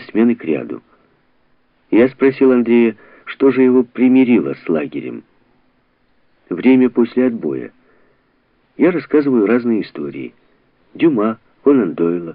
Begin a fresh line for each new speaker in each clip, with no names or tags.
смены кряду. Я спросил Андрея, что же его примирило с лагерем. Время после отбоя. Я рассказываю разные истории. Дюма, Конан Дойла.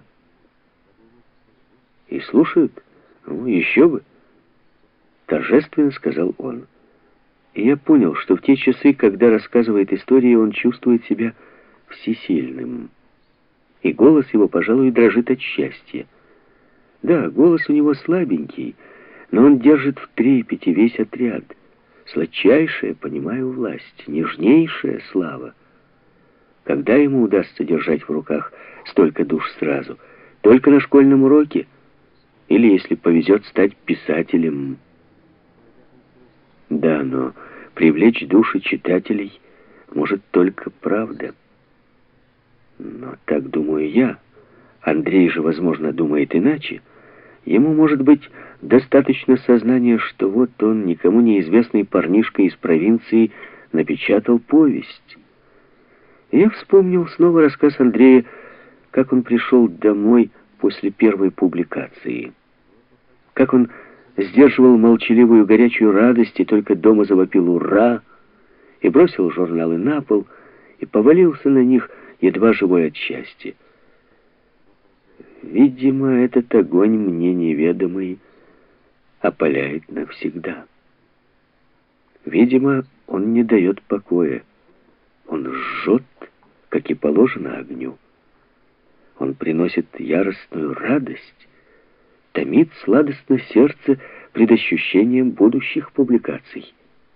И слушают. Ну, еще бы. Торжественно сказал он. И я понял, что в те часы, когда рассказывает истории, он чувствует себя всесильным. И голос его, пожалуй, дрожит от счастья. Да, голос у него слабенький, но он держит в трепете весь отряд. Сладчайшая, понимаю, власть, нежнейшая слава. Когда ему удастся держать в руках столько душ сразу? Только на школьном уроке? Или, если повезет, стать писателем? Да, но привлечь души читателей может только правда. Но так думаю я. Андрей же, возможно, думает иначе. Ему, может быть, достаточно сознания, что вот он, никому неизвестный парнишка из провинции, напечатал повесть. И я вспомнил снова рассказ Андрея, как он пришел домой после первой публикации. Как он сдерживал молчаливую горячую радость и только дома завопил «Ура!» и бросил журналы на пол и повалился на них, едва живой от счастья. Видимо, этот огонь мне неведомый опаляет навсегда. Видимо, он не дает покоя. Он жжет, как и положено, огню. Он приносит яростную радость, томит сладостно сердце предощущением будущих публикаций.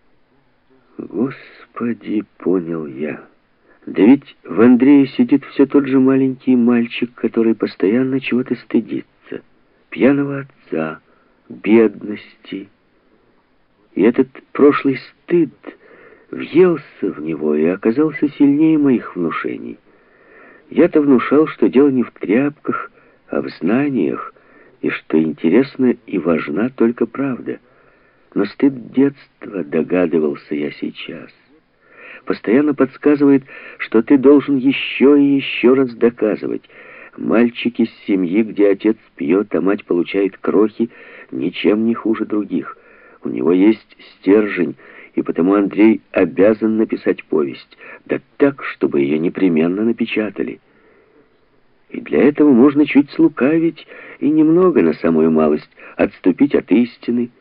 Господи, понял я. Да ведь в Андрее сидит все тот же маленький мальчик, который постоянно чего-то стыдится. Пьяного отца, бедности. И этот прошлый стыд въелся в него и оказался сильнее моих внушений. Я-то внушал, что дело не в тряпках, а в знаниях, и что интересна и важна только правда. Но стыд детства, догадывался я сейчас, постоянно подсказывает, что ты должен еще и еще раз доказывать. Мальчик из семьи, где отец пьет, а мать получает крохи, ничем не хуже других. У него есть стержень, и потому Андрей обязан написать повесть, да так, чтобы ее непременно напечатали. И для этого можно чуть слукавить и немного, на самую малость, отступить от истины.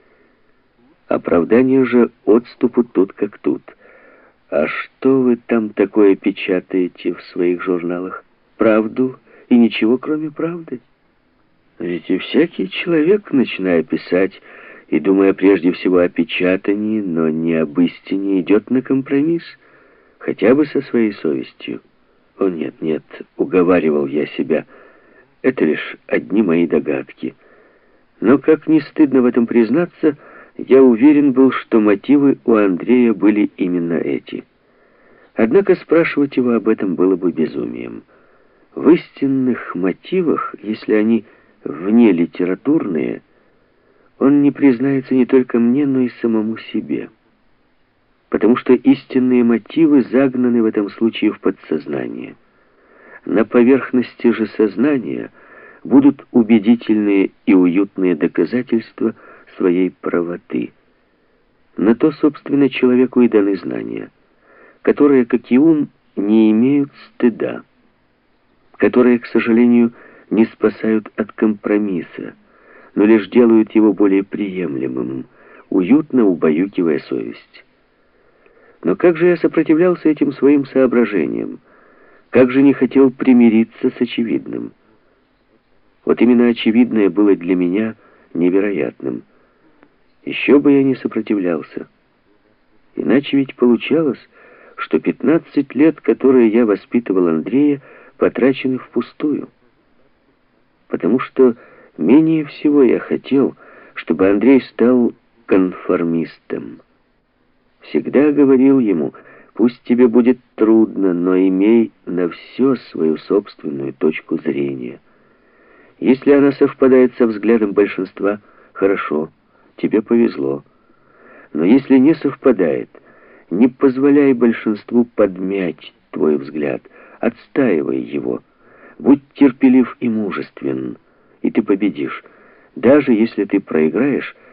Оправдание же отступу тут как тут. А что вы там такое печатаете в своих журналах? Правду и ничего, кроме правды? Ведь и всякий человек, начиная писать и думая прежде всего о печатании, но не об истине, идет на компромисс, хотя бы со своей совестью. О, нет, нет, уговаривал я себя, это лишь одни мои догадки. Но, как не стыдно в этом признаться, я уверен был, что мотивы у Андрея были именно эти. Однако спрашивать его об этом было бы безумием. В истинных мотивах, если они вне литературные, он не признается не только мне, но и самому себе. Потому что истинные мотивы загнаны в этом случае в подсознание. На поверхности же сознания будут убедительные и уютные доказательства своей правоты. На то, собственно, человеку и даны знания, которые, как и ум, не имеют стыда, которые, к сожалению, не спасают от компромисса, но лишь делают его более приемлемым, уютно убаюкивая совесть. Но как же я сопротивлялся этим своим соображениям? Как же не хотел примириться с очевидным? Вот именно очевидное было для меня невероятным. Еще бы я не сопротивлялся. Иначе ведь получалось, что 15 лет, которые я воспитывал Андрея, потрачены впустую. Потому что менее всего я хотел, чтобы Андрей стал конформистом. Всегда говорил ему: пусть тебе будет трудно, но имей на все свою собственную точку зрения. Если она совпадает со взглядом большинства, хорошо, тебе повезло. Но если не совпадает, не позволяй большинству подмять твой взгляд, отстаивай его. Будь терпелив и мужествен, и ты победишь. Даже если ты проиграешь,